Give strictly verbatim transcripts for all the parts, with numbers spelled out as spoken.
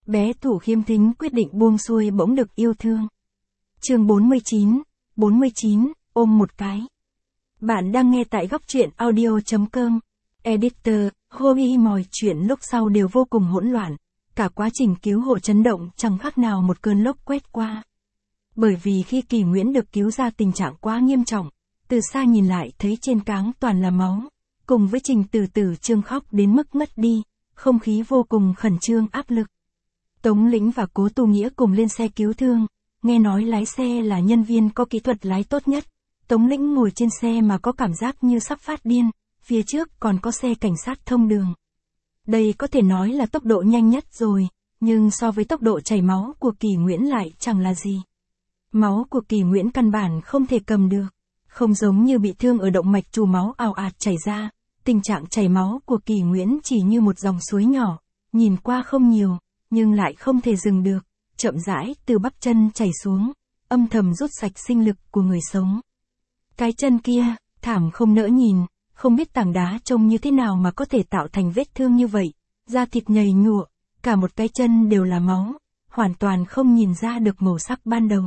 Bé Thủ khiêm thính quyết định buông xuôi bỗng được yêu thương. Chương bốn mươi chín, bốn mươi chín, ôm một cái. Bạn đang nghe tại góc truyện audio chấm com. Editor, Hoi mọi chuyện lúc sau đều vô cùng hỗn loạn. Cả quá trình cứu hộ chấn động chẳng khác nào một cơn lốc quét qua. Bởi vì khi Kỳ Nguyễn được cứu ra tình trạng quá nghiêm trọng, từ xa nhìn lại thấy trên cáng toàn là máu, cùng với Trình Từ Từ Trương khóc đến mức mất đi, không khí vô cùng khẩn trương áp lực. Tống Lĩnh và Cố Tu Nghĩa cùng lên xe cứu thương, nghe nói lái xe là nhân viên có kỹ thuật lái tốt nhất. Tống Lĩnh ngồi trên xe mà có cảm giác như sắp phát điên, phía trước còn có xe cảnh sát thông đường. Đây có thể nói là tốc độ nhanh nhất rồi, nhưng so với tốc độ chảy máu của Kỳ Nguyễn lại chẳng là gì. Máu của Kỳ Nguyễn căn bản không thể cầm được, không giống như bị thương ở động mạch trù máu ào ạt chảy ra, tình trạng chảy máu của Kỳ Nguyễn chỉ như một dòng suối nhỏ, nhìn qua không nhiều, nhưng lại không thể dừng được, chậm rãi từ bắp chân chảy xuống, âm thầm rút sạch sinh lực của người sống. Cái chân kia, thảm không nỡ nhìn, không biết tảng đá trông như thế nào mà có thể tạo thành vết thương như vậy, da thịt nhầy nhụa, cả một cái chân đều là máu, hoàn toàn không nhìn ra được màu sắc ban đầu.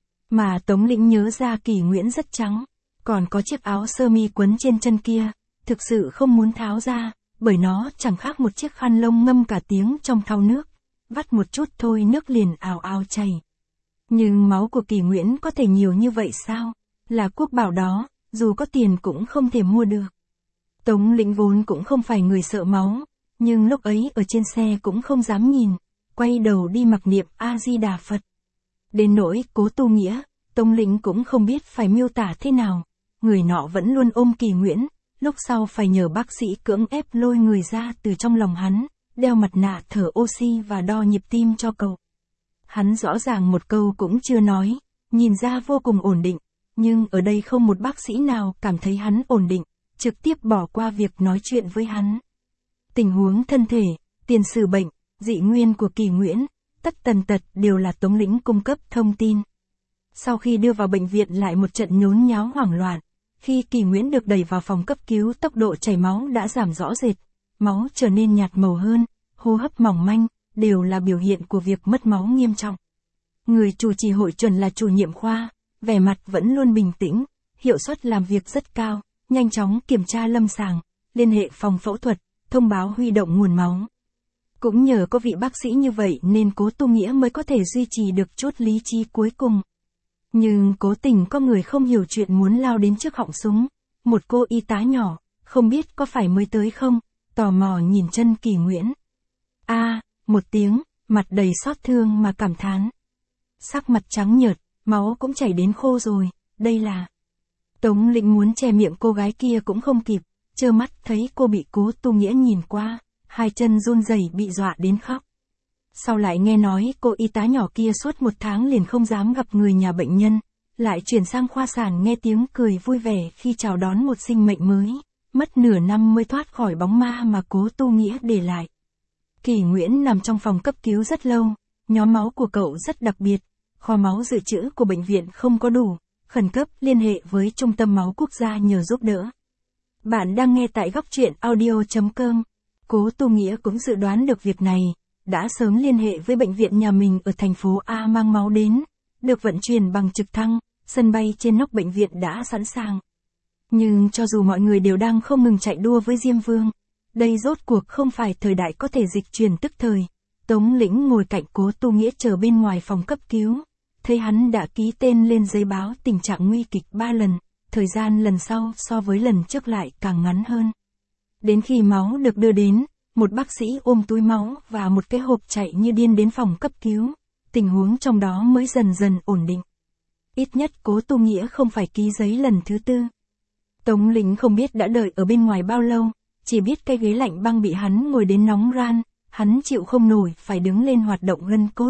Mà Tống Lĩnh nhớ ra Kỳ Nguyễn rất trắng, còn có chiếc áo sơ mi quấn trên chân kia, thực sự không muốn tháo ra, bởi nó chẳng khác một chiếc khăn lông ngâm cả tiếng trong thau nước, vắt một chút thôi nước liền ào ào chảy. Nhưng máu của Kỳ Nguyễn có thể nhiều như vậy sao? Là quốc bảo đó, dù có tiền cũng không thể mua được. Tống Lĩnh vốn cũng không phải người sợ máu, nhưng lúc ấy ở trên xe cũng không dám nhìn, quay đầu đi mặc niệm A-di-đà Phật. Đến nỗi Cố Tu Nghĩa, Tống Lĩnh cũng không biết phải miêu tả thế nào, người nọ vẫn luôn ôm Kỳ Nguyễn, lúc sau phải nhờ bác sĩ cưỡng ép lôi người ra từ trong lòng hắn, đeo mặt nạ thở oxy và đo nhịp tim cho cậu. Hắn rõ ràng một câu cũng chưa nói, nhìn ra vô cùng ổn định, nhưng ở đây không một bác sĩ nào cảm thấy hắn ổn định, trực tiếp bỏ qua việc nói chuyện với hắn. Tình huống thân thể, tiền sử bệnh, dị nguyên của Kỳ Nguyễn, tất tần tật đều là Tống Lĩnh cung cấp thông tin. Sau khi đưa vào bệnh viện lại một trận nhốn nháo hoảng loạn, khi Kỳ Nguyễn được đẩy vào phòng cấp cứu tốc độ chảy máu đã giảm rõ rệt, máu trở nên nhạt màu hơn, hô hấp mỏng manh, đều là biểu hiện của việc mất máu nghiêm trọng. Người chủ trì hội chuẩn là chủ nhiệm khoa, vẻ mặt vẫn luôn bình tĩnh, hiệu suất làm việc rất cao, nhanh chóng kiểm tra lâm sàng, liên hệ phòng phẫu thuật, thông báo huy động nguồn máu. Cũng nhờ có vị bác sĩ như vậy nên Cố Tu Nghĩa mới có thể duy trì được chút lý trí cuối cùng. Nhưng cố tình có người không hiểu chuyện muốn lao đến trước họng súng, một cô y tá nhỏ, không biết có phải mới tới không, tò mò nhìn chân Kỳ Nguyễn. A, à, một tiếng, mặt đầy xót thương mà cảm thán. Sắc mặt trắng nhợt, máu cũng chảy đến khô rồi, đây là... Tống Lĩnh muốn che miệng cô gái kia cũng không kịp, trơ mắt thấy cô bị Cố Tu Nghĩa nhìn qua, hai chân run rẩy bị dọa đến khóc. Sau lại nghe nói cô y tá nhỏ kia suốt một tháng liền không dám gặp người nhà bệnh nhân, lại chuyển sang khoa sản nghe tiếng cười vui vẻ khi chào đón một sinh mệnh mới, mất nửa năm mới thoát khỏi bóng ma mà Cố Tu Nghĩa để lại. Kỳ Nguyễn nằm trong phòng cấp cứu rất lâu, nhóm máu của cậu rất đặc biệt, kho máu dự trữ của bệnh viện không có đủ, khẩn cấp liên hệ với Trung tâm Máu Quốc gia nhờ giúp đỡ. Bạn đang nghe tại góc truyện audio chấm com. Cố Tu Nghĩa cũng dự đoán được việc này, đã sớm liên hệ với bệnh viện nhà mình ở thành phố A mang máu đến, được vận chuyển bằng trực thăng, sân bay trên nóc bệnh viện đã sẵn sàng. Nhưng cho dù mọi người đều đang không ngừng chạy đua với Diêm Vương, đây rốt cuộc không phải thời đại có thể dịch chuyển tức thời. Tống Lĩnh ngồi cạnh Cố Tu Nghĩa chờ bên ngoài phòng cấp cứu, thấy hắn đã ký tên lên giấy báo tình trạng nguy kịch ba lần, thời gian lần sau so với lần trước lại càng ngắn hơn. Đến khi máu được đưa đến, một bác sĩ ôm túi máu và một cái hộp chạy như điên đến phòng cấp cứu, tình huống trong đó mới dần dần ổn định. Ít nhất Cố Tu Nghĩa không phải ký giấy lần thứ tư. Tống Lĩnh không biết đã đợi ở bên ngoài bao lâu, chỉ biết cái ghế lạnh băng bị hắn ngồi đến nóng ran, hắn chịu không nổi phải đứng lên hoạt động gân cốt.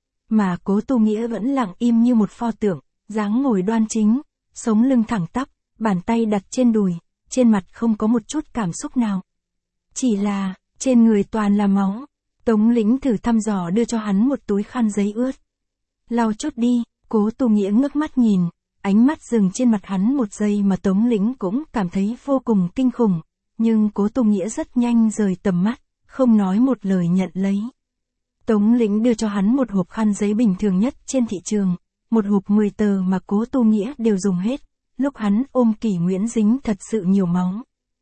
Mà Cố Tu Nghĩa vẫn lặng im như một pho tượng, dáng ngồi đoan chính, sống lưng thẳng tắp, bàn tay đặt trên đùi, trên mặt không có một chút cảm xúc nào. Chỉ là, trên người toàn là máu. Tống Lĩnh thử thăm dò đưa cho hắn một túi khăn giấy ướt. Lau chút đi, Cố Tu Nghĩa ngước mắt nhìn, ánh mắt dừng trên mặt hắn một giây mà Tống Lĩnh cũng cảm thấy vô cùng kinh khủng, nhưng Cố Tu Nghĩa rất nhanh rời tầm mắt, không nói một lời nhận lấy. Tống Lĩnh đưa cho hắn một hộp khăn giấy bình thường nhất trên thị trường, một hộp mười tờ mà Cố Tu Nghĩa đều dùng hết, lúc hắn ôm Kỷ Nguyễn dính thật sự nhiều máu.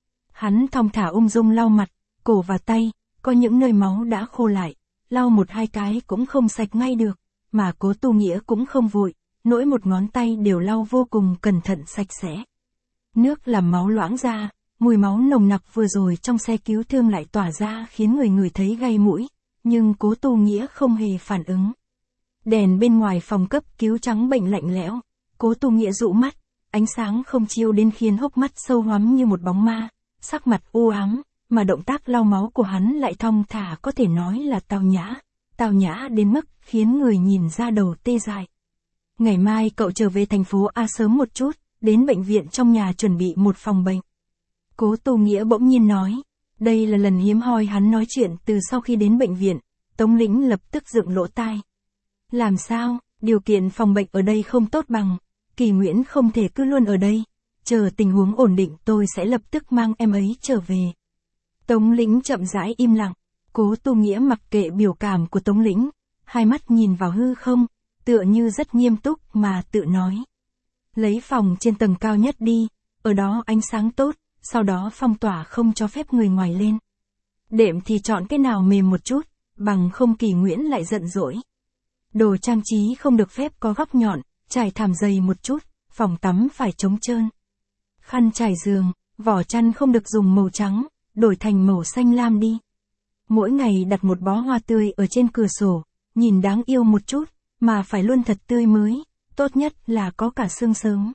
Hắn thong thả ung dung lau mặt, cổ và tay, có những nơi máu đã khô lại, lau một hai cái cũng không sạch ngay được, mà Cố Tu Nghĩa cũng không vội, nỗi một ngón tay đều lau vô cùng cẩn thận sạch sẽ. Nước làm máu loãng ra, mùi máu nồng nặc vừa rồi trong xe cứu thương lại tỏa ra khiến người người thấy gay mũi, nhưng Cố Tu Nghĩa không hề phản ứng. Đèn bên ngoài phòng cấp cứu trắng bệnh lạnh lẽo, Cố Tu Nghĩa dụ mắt, ánh sáng không chiếu đến khiến hốc mắt sâu hoắm như một bóng ma, sắc mặt u ám, mà động tác lau máu của hắn lại thong thả có thể nói là tao nhã, tao nhã đến mức khiến người nhìn ra đầu tê dại. Ngày mai cậu trở về thành phố A sớm một chút, đến bệnh viện trong nhà chuẩn bị một phòng bệnh. Cố Tu Nghĩa bỗng nhiên nói, đây là lần hiếm hoi hắn nói chuyện từ sau khi đến bệnh viện. Tống Lĩnh lập tức dựng lỗ tai. Làm sao, điều kiện phòng bệnh ở đây không tốt bằng, Kỷ Nguyễn không thể cứ luôn ở đây, chờ tình huống ổn định tôi sẽ lập tức mang em ấy trở về. Tống Lĩnh chậm rãi im lặng, Cố Tu Nghĩa mặc kệ biểu cảm của Tống Lĩnh, hai mắt nhìn vào hư không, tựa như rất nghiêm túc mà tự nói. Lấy phòng trên tầng cao nhất đi, ở đó ánh sáng tốt, sau đó phong tỏa không cho phép người ngoài lên. Đệm thì chọn cái nào mềm một chút, bằng không Kỷ Nguyễn lại giận dỗi. Đồ trang trí không được phép có góc nhọn, trải thảm dày một chút, phòng tắm phải trống trơn. Khăn trải giường, vỏ chăn không được dùng màu trắng, đổi thành màu xanh lam đi. Mỗi ngày đặt một bó hoa tươi ở trên cửa sổ, nhìn đáng yêu một chút, mà phải luôn thật tươi mới, tốt nhất là có cả sương sớm.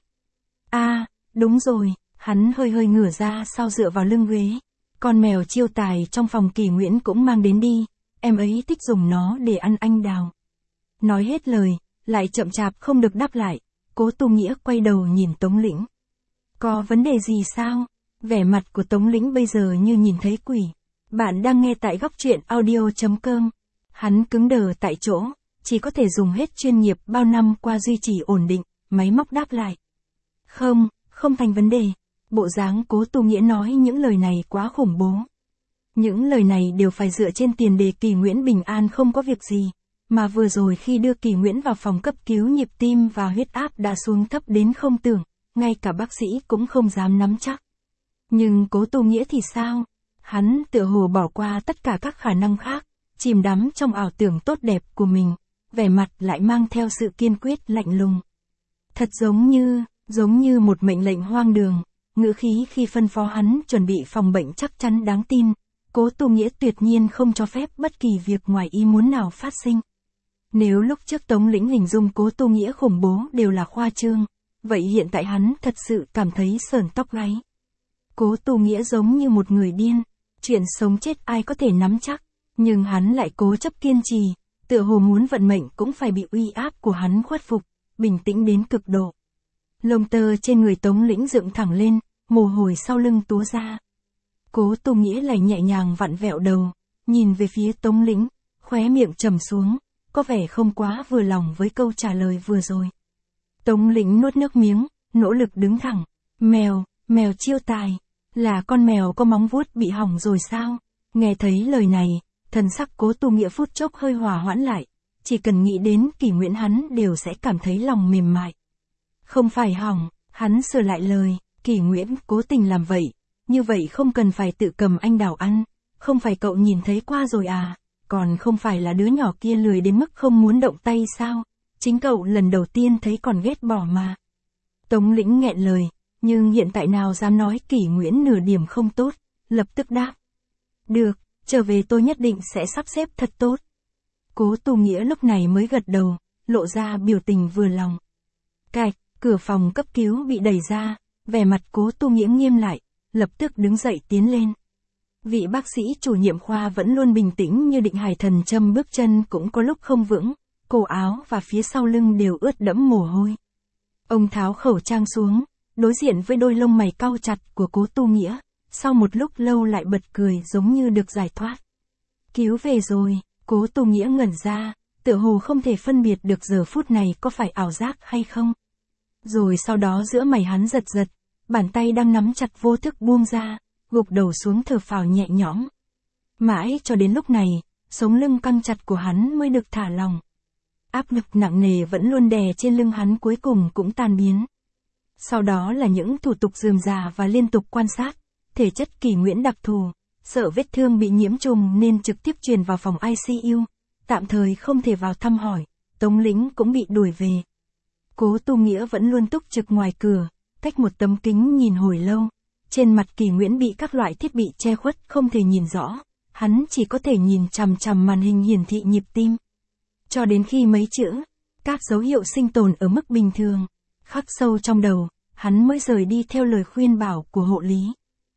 À, đúng rồi, hắn hơi hơi ngửa ra sau dựa vào lưng ghế. Con mèo chiêu tài trong phòng Kỷ Nguyễn cũng mang đến đi, em ấy thích dùng nó để ăn anh đào. Nói hết lời, lại chậm chạp không được đáp lại, Cố Tu Nghĩa quay đầu nhìn Tống Lĩnh. Có vấn đề gì sao? Vẻ mặt của Tống Lĩnh bây giờ như nhìn thấy quỷ. Bạn đang nghe tại góc truyện audio chấm com. Hắn cứng đờ tại chỗ, chỉ có thể dùng hết chuyên nghiệp bao năm qua duy trì ổn định, máy móc đáp lại. Không, không thành vấn đề. Bộ dáng Cố Tu Nghĩa nói những lời này quá khủng bố. Những lời này đều phải dựa trên tiền đề Kỷ Nguyễn bình an không có việc gì. Mà vừa rồi khi đưa Kỷ Nguyễn vào phòng cấp cứu nhịp tim và huyết áp đã xuống thấp đến không tưởng, ngay cả bác sĩ cũng không dám nắm chắc. Nhưng Cố Tu Nghĩa thì sao? Hắn tựa hồ bỏ qua tất cả các khả năng khác, chìm đắm trong ảo tưởng tốt đẹp của mình, vẻ mặt lại mang theo sự kiên quyết lạnh lùng. Thật giống như, giống như một mệnh lệnh hoang đường, ngữ khí khi phân phó hắn chuẩn bị phòng bệnh chắc chắn đáng tin, Cố Tu Nghĩa tuyệt nhiên không cho phép bất kỳ việc ngoài ý muốn nào phát sinh. Nếu lúc trước Tống Lĩnh hình dung Cố Tu Nghĩa khủng bố đều là khoa trương, vậy hiện tại hắn thật sự cảm thấy sởn tóc gáy. Cố Tu Nghĩa giống như một người điên, chuyện sống chết ai có thể nắm chắc, nhưng hắn lại cố chấp kiên trì, tựa hồ muốn vận mệnh cũng phải bị uy áp của hắn khuất phục, bình tĩnh đến cực độ. Lông tơ trên người Tống Lĩnh dựng thẳng lên, mồ hôi sau lưng túa ra. Cố Tu Nghĩa lại nhẹ nhàng vặn vẹo đầu, nhìn về phía Tống Lĩnh, khóe miệng trầm xuống, có vẻ không quá vừa lòng với câu trả lời vừa rồi. Tống Lĩnh nuốt nước miếng, nỗ lực đứng thẳng. Mèo, mèo chiêu tài, là con mèo có móng vuốt bị hỏng rồi sao? Nghe thấy lời này, thần sắc Cố Tu Nghĩa phút chốc hơi hòa hoãn lại, chỉ cần nghĩ đến Kỷ Nguyễn hắn đều sẽ cảm thấy lòng mềm mại. Không phải hỏng, hắn sửa lại lời, Kỷ Nguyễn cố tình làm vậy, như vậy không cần phải tự cầm anh đào ăn, không phải cậu nhìn thấy qua rồi à, còn không phải là đứa nhỏ kia lười đến mức không muốn động tay sao, chính cậu lần đầu tiên thấy còn ghét bỏ mà. Tống Lĩnh nghẹn lời, nhưng hiện tại nào dám nói Kỷ Nguyễn nửa điểm không tốt, lập tức đáp. Được, trở về tôi nhất định sẽ sắp xếp thật tốt. Cố Tu Nghĩa lúc này mới gật đầu, lộ ra biểu tình vừa lòng. Cạch, cửa phòng cấp cứu bị đẩy ra, vẻ mặt Cố Tu Nghĩa nghiêm lại, lập tức đứng dậy tiến lên. Vị bác sĩ chủ nhiệm khoa vẫn luôn bình tĩnh như định hải thần châm, bước chân cũng có lúc không vững, cổ áo và phía sau lưng đều ướt đẫm mồ hôi. Ông tháo khẩu trang xuống, đối diện với đôi lông mày cau chặt của Cố Tu Nghĩa, sau một lúc lâu lại bật cười giống như được giải thoát. Cứu về rồi, Cố Tu Nghĩa ngẩn ra, tựa hồ không thể phân biệt được giờ phút này có phải ảo giác hay không. Rồi sau đó giữa mày hắn giật giật, bàn tay đang nắm chặt vô thức buông ra, gục đầu xuống thở phào nhẹ nhõm. Mãi cho đến lúc này, sống lưng căng chặt của hắn mới được thả lỏng. Áp lực nặng nề vẫn luôn đè trên lưng hắn cuối cùng cũng tan biến. Sau đó là những thủ tục rườm rà và liên tục quan sát, thể chất Kỳ Nguyễn đặc thù, sợ vết thương bị nhiễm trùng nên trực tiếp truyền vào phòng i xê u, tạm thời không thể vào thăm hỏi, Tống Lĩnh cũng bị đuổi về. Cố Tu Nghĩa vẫn luôn túc trực ngoài cửa, cách một tấm kính nhìn hồi lâu. Trên mặt Kỳ Nguyễn bị các loại thiết bị che khuất không thể nhìn rõ, hắn chỉ có thể nhìn chằm chằm màn hình hiển thị nhịp tim. Cho đến khi mấy chữ, các dấu hiệu sinh tồn ở mức bình thường, khắc sâu trong đầu, hắn mới rời đi theo lời khuyên bảo của hộ lý.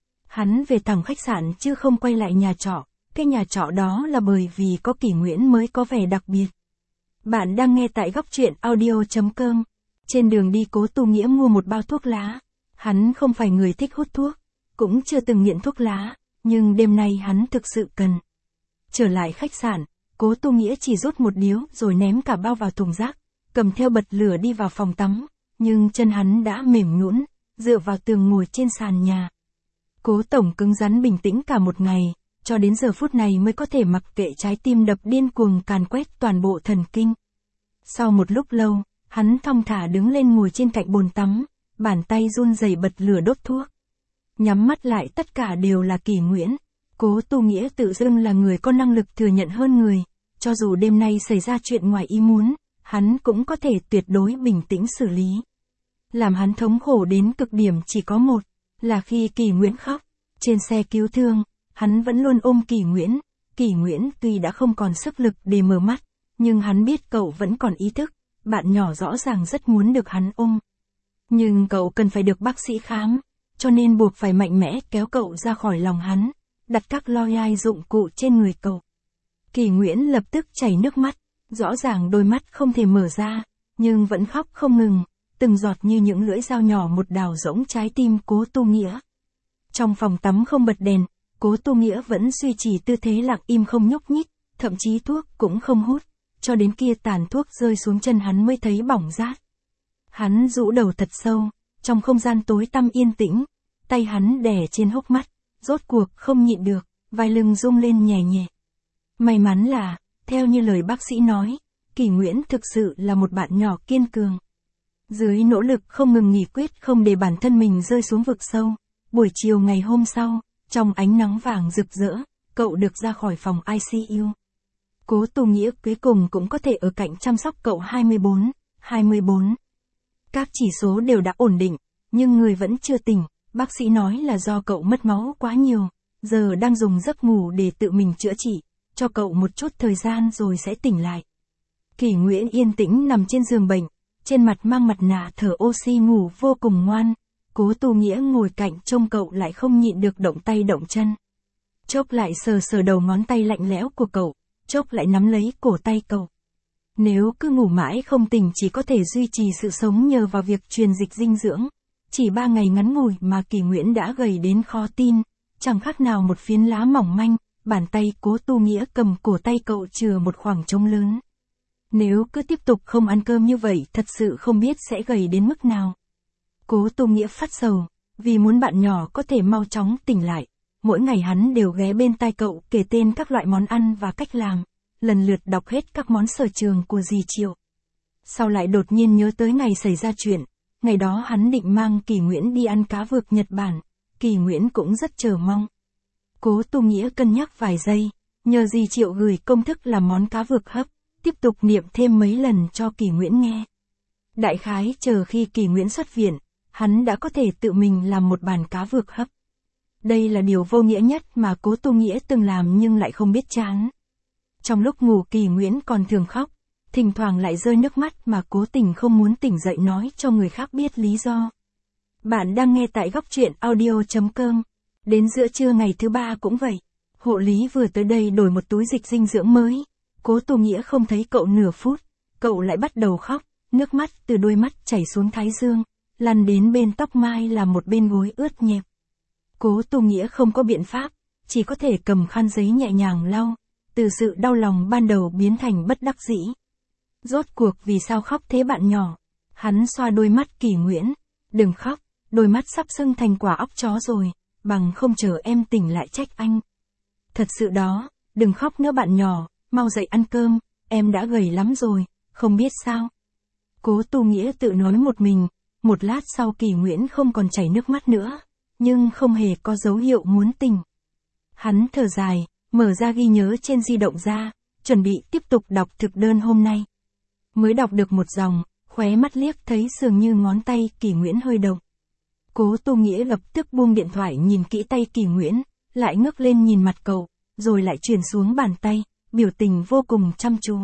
Hắn về thẳng khách sạn chứ không quay lại nhà trọ, cái nhà trọ đó là bởi vì có Kỳ Nguyễn mới có vẻ đặc biệt. Bạn đang nghe tại góc truyện audio chấm com. Trên đường đi Cố Tu Nghĩa mua một bao thuốc lá. Hắn không phải người thích hút thuốc, cũng chưa từng nghiện thuốc lá, nhưng đêm nay hắn thực sự cần. Trở lại khách sạn, Cố Tu Nghĩa chỉ rút một điếu rồi ném cả bao vào thùng rác, cầm theo bật lửa đi vào phòng tắm, nhưng chân hắn đã mềm nhũn, dựa vào tường ngồi trên sàn nhà. Cố tổng cứng rắn bình tĩnh cả một ngày, cho đến giờ phút này mới có thể mặc kệ trái tim đập điên cuồng càn quét toàn bộ thần kinh. Sau một lúc lâu, hắn thong thả đứng lên ngồi trên cạnh bồn tắm, bàn tay run rẩy bật lửa đốt thuốc. Nhắm mắt lại tất cả đều là Kỳ Nguyễn. Cố Tu Nghĩa tự dưng là người có năng lực thừa nhận hơn người, cho dù đêm nay xảy ra chuyện ngoài ý muốn, hắn cũng có thể tuyệt đối bình tĩnh xử lý. Làm hắn thống khổ đến cực điểm chỉ có một, là khi Kỳ Nguyễn khóc. Trên xe cứu thương, hắn vẫn luôn ôm Kỳ Nguyễn. Kỳ Nguyễn tuy đã không còn sức lực để mở mắt, nhưng hắn biết cậu vẫn còn ý thức, bạn nhỏ rõ ràng rất muốn được hắn ôm. Nhưng cậu cần phải được bác sĩ khám, cho nên buộc phải mạnh mẽ kéo cậu ra khỏi lòng hắn, đặt các loa dụng cụ trên người cậu. Kỳ Nguyễn lập tức chảy nước mắt, rõ ràng đôi mắt không thể mở ra, nhưng vẫn khóc không ngừng, từng giọt như những lưỡi dao nhỏ một đào rỗng trái tim Cố Tu Nghĩa. Trong phòng tắm không bật đèn, Cố Tu Nghĩa vẫn duy trì tư thế lặng im không nhúc nhích, thậm chí thuốc cũng không hút, cho đến kia tàn thuốc rơi xuống chân hắn mới thấy bỏng rát. Hắn rũ đầu thật sâu, trong không gian tối tăm yên tĩnh, tay hắn đè trên hốc mắt, rốt cuộc không nhịn được, vai lưng rung lên nhẹ nhẹ. May mắn là, theo như lời bác sĩ nói, Kỳ Nguyễn thực sự là một bạn nhỏ kiên cường. Dưới nỗ lực không ngừng nghỉ quyết không để bản thân mình rơi xuống vực sâu, buổi chiều ngày hôm sau, trong ánh nắng vàng rực rỡ, cậu được ra khỏi phòng i xê u. Cố Tu Nghĩa cuối cùng cũng có thể ở cạnh chăm sóc cậu hai mươi bốn, hai mươi bốn. Các chỉ số đều đã ổn định, nhưng người vẫn chưa tỉnh, bác sĩ nói là do cậu mất máu quá nhiều, giờ đang dùng giấc ngủ để tự mình chữa trị, cho cậu một chút thời gian rồi sẽ tỉnh lại. Kỳ Nguyễn yên tĩnh nằm trên giường bệnh, trên mặt mang mặt nạ thở oxy ngủ vô cùng ngoan. Cố Tu Nghĩa ngồi cạnh trông cậu lại không nhịn được động tay động chân. Chốc lại sờ sờ đầu ngón tay lạnh lẽo của cậu, chốc lại nắm lấy cổ tay cậu. Nếu cứ ngủ mãi không tỉnh chỉ có thể duy trì sự sống nhờ vào việc truyền dịch dinh dưỡng. Chỉ ba ngày ngắn ngủi mà Kỳ Nguyễn đã gầy đến khó tin, chẳng khác nào một phiến lá mỏng manh, bàn tay Cố Tu Nghĩa cầm cổ tay cậu chừa một khoảng trống lớn. Nếu cứ tiếp tục không ăn cơm như vậy thật sự không biết sẽ gầy đến mức nào. Cố Tu Nghĩa phát sầu, vì muốn bạn nhỏ có thể mau chóng tỉnh lại. Mỗi ngày hắn đều ghé bên tai cậu kể tên các loại món ăn và cách làm, lần lượt đọc hết các món sở trường của dì Triệu. Sau lại đột nhiên nhớ tới ngày xảy ra chuyện, ngày đó hắn định mang Kỳ Nguyễn đi ăn cá vược Nhật Bản, Kỳ Nguyễn cũng rất chờ mong. Cố Tu Nghĩa cân nhắc vài giây, nhờ dì Triệu gửi công thức làm món cá vược hấp, tiếp tục niệm thêm mấy lần cho Kỳ Nguyễn nghe. Đại khái chờ khi Kỳ Nguyễn xuất viện, hắn đã có thể tự mình làm một bàn cá vược hấp. Đây là điều vô nghĩa nhất mà Cố Tu Nghĩa từng làm nhưng lại không biết chán. Trong lúc ngủ Kỳ Nguyễn còn thường khóc, thỉnh thoảng lại rơi nước mắt mà cố tình không muốn tỉnh dậy nói cho người khác biết lý do. Bạn đang nghe tại góc truyện audio chấm com. Đến giữa trưa ngày thứ ba cũng vậy. Hộ lý vừa tới đây đổi một túi dịch dinh dưỡng mới. Cố Tu Nghĩa không thấy cậu nửa phút, cậu lại bắt đầu khóc, nước mắt từ đôi mắt chảy xuống thái dương, lăn đến bên tóc mai làm một bên gối ướt nhẹp. Cố Tu Nghĩa không có biện pháp, chỉ có thể cầm khăn giấy nhẹ nhàng lau, từ sự đau lòng ban đầu biến thành bất đắc dĩ. Rốt cuộc vì sao khóc thế bạn nhỏ? Hắn xoa đôi mắt Kỳ Nguyễn, đừng khóc, đôi mắt sắp sưng thành quả óc chó rồi, bằng không chờ em tỉnh lại trách anh. Thật sự đó, đừng khóc nữa bạn nhỏ, mau dậy ăn cơm, em đã gầy lắm rồi, không biết sao. Cố Tu Nghĩa tự nói một mình, một lát sau Kỳ Nguyễn không còn chảy nước mắt nữa, nhưng không hề có dấu hiệu muốn tỉnh. Hắn thở dài, mở ra ghi nhớ trên di động ra, chuẩn bị tiếp tục đọc thực đơn hôm nay. Mới đọc được một dòng, khóe mắt liếc thấy dường như ngón tay Kỳ Nguyễn hơi động. Cố Tu Nghĩa lập tức buông điện thoại nhìn kỹ tay Kỳ Nguyễn, lại ngước lên nhìn mặt cậu, rồi lại chuyển xuống bàn tay, biểu tình vô cùng chăm chú.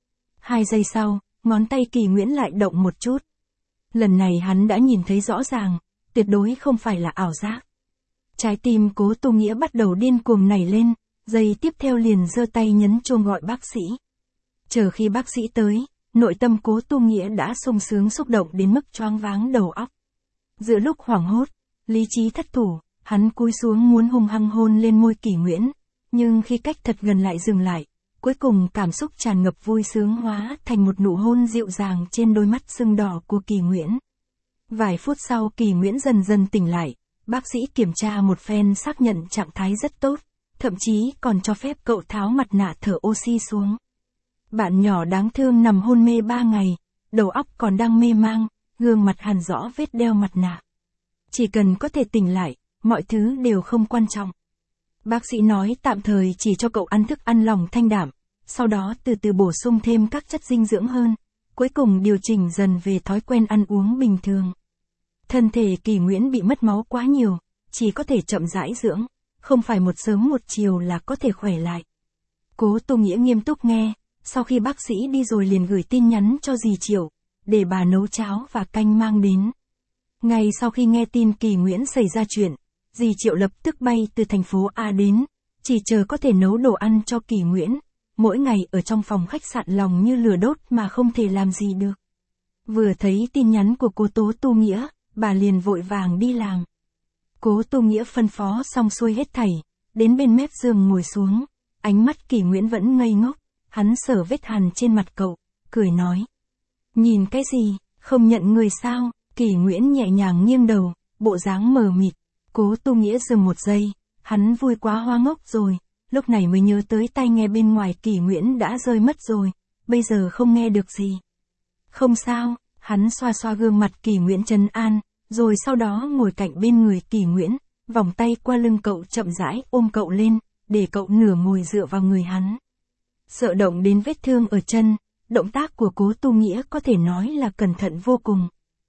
Hai giây sau, ngón tay Kỳ Nguyễn lại động một chút. Lần này hắn đã nhìn thấy rõ ràng, tuyệt đối không phải là ảo giác. Trái tim Cố Tu Nghĩa bắt đầu điên cuồng nảy lên, giây tiếp theo liền giơ tay nhấn chuông gọi bác sĩ. Chờ khi bác sĩ tới, nội tâm Cố Tu Nghĩa đã sung sướng xúc động đến mức choáng váng đầu óc. Giữa lúc hoảng hốt, lý trí thất thủ, hắn cúi xuống muốn hung hăng hôn lên môi Kỳ Nguyễn, nhưng khi cách thật gần lại dừng lại, cuối cùng cảm xúc tràn ngập vui sướng hóa thành một nụ hôn dịu dàng trên đôi mắt sưng đỏ của Kỳ Nguyễn. Vài phút sau Kỳ Nguyễn dần dần tỉnh lại, bác sĩ kiểm tra một phen xác nhận trạng thái rất tốt, thậm chí còn cho phép cậu tháo mặt nạ thở oxy xuống. Bạn nhỏ đáng thương nằm hôn mê ba ngày, đầu óc còn đang mê mang, gương mặt hằn rõ vết đeo mặt nạ. Chỉ cần có thể tỉnh lại, mọi thứ đều không quan trọng. Bác sĩ nói tạm thời chỉ cho cậu ăn thức ăn lỏng thanh đạm, sau đó từ từ bổ sung thêm các chất dinh dưỡng hơn, cuối cùng điều chỉnh dần về thói quen ăn uống bình thường. Thân thể Kỳ Nguyễn bị mất máu quá nhiều, chỉ có thể chậm rãi dưỡng, không phải một sớm một chiều là có thể khỏe lại. Cố Tu Nghĩa nghiêm túc nghe, sau khi bác sĩ đi rồi liền gửi tin nhắn cho dì Triệu, để bà nấu cháo và canh mang đến. Ngay sau khi nghe tin Kỳ Nguyễn xảy ra chuyện, dì Triệu lập tức bay từ thành phố A đến, chỉ chờ có thể nấu đồ ăn cho Kỳ Nguyễn, mỗi ngày ở trong phòng khách sạn lòng như lửa đốt mà không thể làm gì được. Vừa thấy tin nhắn của cô Tố Tu Nghĩa, bà liền vội vàng đi làm. Cố Tu Nghĩa phân phó xong xuôi hết thảy, đến bên mép giường ngồi xuống, ánh mắt Kỳ Nguyễn vẫn ngây ngốc, hắn sờ vết hằn trên mặt cậu, cười nói. Nhìn cái gì, không nhận người sao? Kỳ Nguyễn nhẹ nhàng nghiêng đầu, bộ dáng mờ mịt. Cố Tu Nghĩa dừng một giây, hắn vui quá hoa ngốc rồi, lúc này mới nhớ tới tai nghe bên ngoài Kỳ Nguyễn đã rơi mất rồi, bây giờ không nghe được gì. Không sao, hắn xoa xoa gương mặt Kỳ Nguyễn trấn an, rồi sau đó ngồi cạnh bên người Kỳ Nguyễn, vòng tay qua lưng cậu chậm rãi ôm cậu lên, để cậu nửa ngồi dựa vào người hắn. Sợ động đến vết thương ở chân, động tác của Cố Tu Nghĩa có thể nói là cẩn thận vô cùng.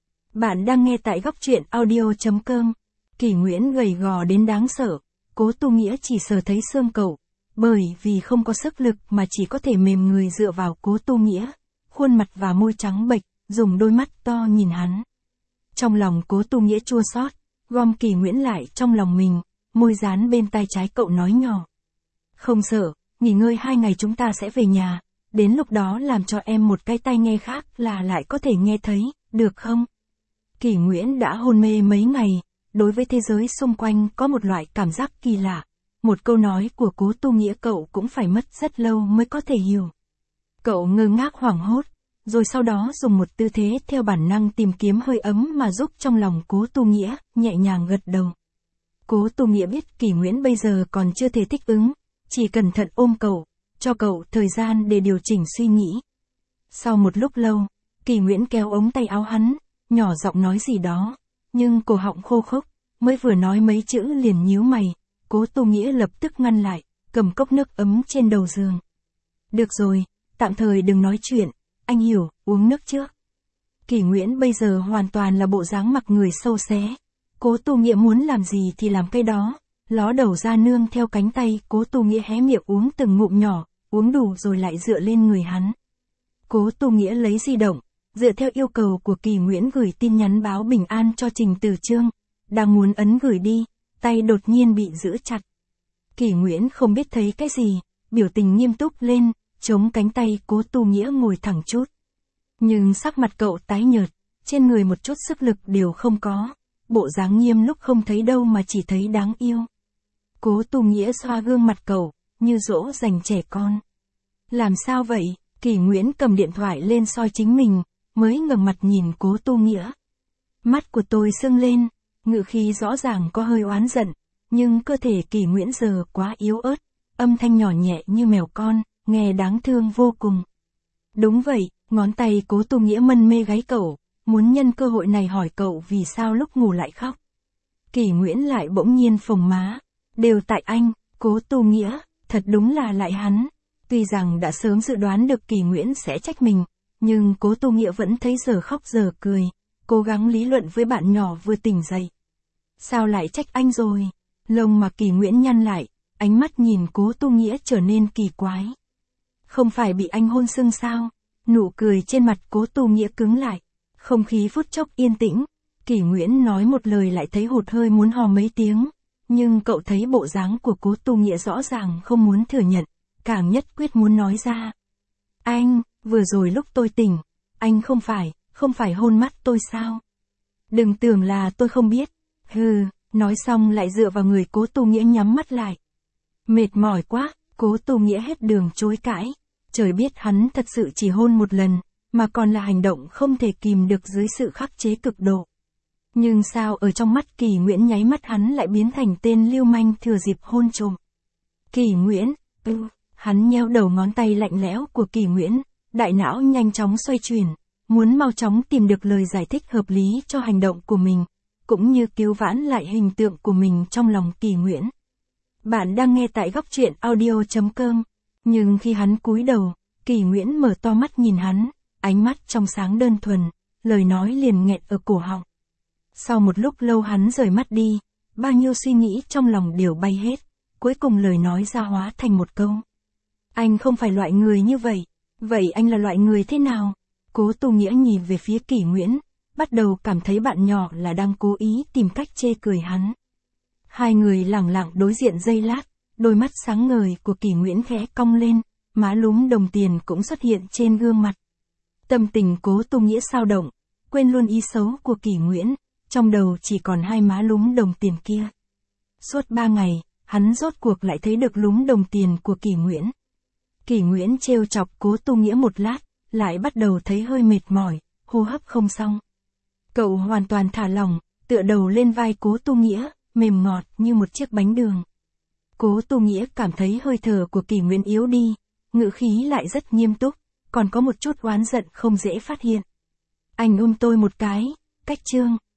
Bạn đang nghe tại góc truyện audio chấm com. Kỳ Nguyễn gầy gò đến đáng sợ, Cố Tu Nghĩa chỉ sờ thấy xương cậu, bởi vì không có sức lực mà chỉ có thể mềm người dựa vào Cố Tu Nghĩa, khuôn mặt và môi trắng bệch, dùng đôi mắt to nhìn hắn. Trong lòng Cố Tu Nghĩa chua xót, gom Kỳ Nguyễn lại trong lòng mình, môi dán bên tai trái cậu nói nhỏ. Không sợ, nghỉ ngơi hai ngày chúng ta sẽ về nhà, đến lúc đó làm cho em một cái tai nghe khác là lại có thể nghe thấy, được không? Kỳ Nguyễn đã hôn mê mấy ngày, đối với thế giới xung quanh có một loại cảm giác kỳ lạ, một câu nói của Cố Tu Nghĩa cậu cũng phải mất rất lâu mới có thể hiểu. Cậu ngơ ngác hoảng hốt, rồi sau đó dùng một tư thế theo bản năng tìm kiếm hơi ấm mà giúp trong lòng Cố Tu Nghĩa, nhẹ nhàng gật đầu. Cố Tu Nghĩa biết Kỳ Nguyễn bây giờ còn chưa thể thích ứng, chỉ cẩn thận ôm cậu, cho cậu thời gian để điều chỉnh suy nghĩ. Sau một lúc lâu, Kỳ Nguyễn kéo ống tay áo hắn, nhỏ giọng nói gì đó, nhưng cổ họng khô khốc, mới vừa nói mấy chữ liền nhíu mày, Cố Tu Nghĩa lập tức ngăn lại, cầm cốc nước ấm trên đầu giường. Được rồi, tạm thời đừng nói chuyện, anh hiểu, uống nước trước. Kỳ Nguyễn bây giờ hoàn toàn là bộ dáng mặc người sâu xé, Cố Tu Nghĩa muốn làm gì thì làm cái đó, ló đầu ra nương theo cánh tay, Cố Tu Nghĩa hé miệng uống từng ngụm nhỏ, uống đủ rồi lại dựa lên người hắn. Cố Tu Nghĩa lấy di động, dựa theo yêu cầu của Kỳ Nguyễn gửi tin nhắn báo bình an cho Trình Tử Trương, đang muốn ấn gửi đi, tay đột nhiên bị giữ chặt. Kỳ Nguyễn không biết thấy cái gì, biểu tình nghiêm túc lên, chống cánh tay Cố Tu Nghĩa ngồi thẳng chút. Nhưng sắc mặt cậu tái nhợt, trên người một chút sức lực đều không có, bộ dáng nghiêm lúc không thấy đâu mà chỉ thấy đáng yêu. Cố Tu Nghĩa xoa gương mặt cậu, như dỗ dành trẻ con. Làm sao vậy? Kỳ Nguyễn cầm điện thoại lên soi chính mình, mới ngẩng mặt nhìn Cố Tu Nghĩa. Mắt của tôi sưng lên, ngữ khí rõ ràng có hơi oán giận, nhưng cơ thể Kỳ Nguyễn giờ quá yếu ớt, âm thanh nhỏ nhẹ như mèo con, nghe đáng thương vô cùng. Đúng vậy, ngón tay Cố Tu Nghĩa mân mê gáy cậu, muốn nhân cơ hội này hỏi cậu vì sao lúc ngủ lại khóc. Kỷ Nguyễn lại bỗng nhiên phồng má. Đều tại anh, Cố Tu Nghĩa, thật đúng là lại hắn. Tuy rằng đã sớm dự đoán được Kỷ Nguyễn sẽ trách mình, nhưng Cố Tu Nghĩa vẫn thấy giờ khóc giờ cười, cố gắng lý luận với bạn nhỏ vừa tỉnh dậy. Sao lại trách anh rồi? Lông mà Kỷ Nguyễn nhăn lại, ánh mắt nhìn Cố Tu Nghĩa trở nên kỳ quái. Không phải bị anh hôn sưng sao? Nụ cười trên mặt Cố Tu Nghĩa cứng lại. Không khí phút chốc yên tĩnh, Kỷ Nguyễn nói một lời lại thấy hụt hơi muốn hò mấy tiếng. Nhưng cậu thấy bộ dáng của Cố Tu Nghĩa rõ ràng không muốn thừa nhận, càng nhất quyết muốn nói ra. Anh, vừa rồi lúc tôi tỉnh, anh không phải, không phải hôn mắt tôi sao? Đừng tưởng là tôi không biết. Hừ, nói xong lại dựa vào người Cố Tu Nghĩa nhắm mắt lại. Mệt mỏi quá, Cố Tu Nghĩa hết đường chối cãi. Trời biết hắn thật sự chỉ hôn một lần, mà còn là hành động không thể kìm được dưới sự khắc chế cực độ. Nhưng sao ở trong mắt Kỷ Nguyễn nháy mắt hắn lại biến thành tên lưu manh thừa dịp hôn trộm. Kỷ Nguyễn, ừ, hắn nheo đầu ngón tay lạnh lẽo của Kỷ Nguyễn, đại não nhanh chóng xoay chuyển, muốn mau chóng tìm được lời giải thích hợp lý cho hành động của mình, cũng như cứu vãn lại hình tượng của mình trong lòng Kỷ Nguyễn. Bạn đang nghe tại góc truyện audio chấm com, nhưng khi hắn cúi đầu, Kỷ Nguyễn mở to mắt nhìn hắn, ánh mắt trong sáng đơn thuần, lời nói liền nghẹn ở cổ họng. Sau một lúc lâu hắn rời mắt đi, bao nhiêu suy nghĩ trong lòng đều bay hết, cuối cùng lời nói ra hóa thành một câu. Anh không phải loại người như vậy, vậy anh là loại người thế nào? Cố Tu Nghĩa nhìn về phía Kỷ Nguyễn, bắt đầu cảm thấy bạn nhỏ là đang cố ý tìm cách chê cười hắn. Hai người lẳng lặng đối diện giây lát, đôi mắt sáng ngời của Kỷ Nguyễn khẽ cong lên, má lúm đồng tiền cũng xuất hiện trên gương mặt. Tâm tình Cố Tu Nghĩa xao động, quên luôn ý xấu của Kỷ Nguyễn, trong đầu chỉ còn hai má lúm đồng tiền kia. Suốt ba ngày, hắn rốt cuộc lại thấy được lúm đồng tiền của Kỷ Nguyễn. Kỷ Nguyễn trêu chọc Cố Tu Nghĩa một lát, lại bắt đầu thấy hơi mệt mỏi, hô hấp không xong. Cậu hoàn toàn thả lỏng, tựa đầu lên vai Cố Tu Nghĩa, mềm ngọt như một chiếc bánh đường. Cố Tu Nghĩa cảm thấy hơi thở của Kỷ Nguyễn yếu đi, ngữ khí lại rất nghiêm túc, còn có một chút oán giận không dễ phát hiện. Anh ôm tôi một cái, cách chương.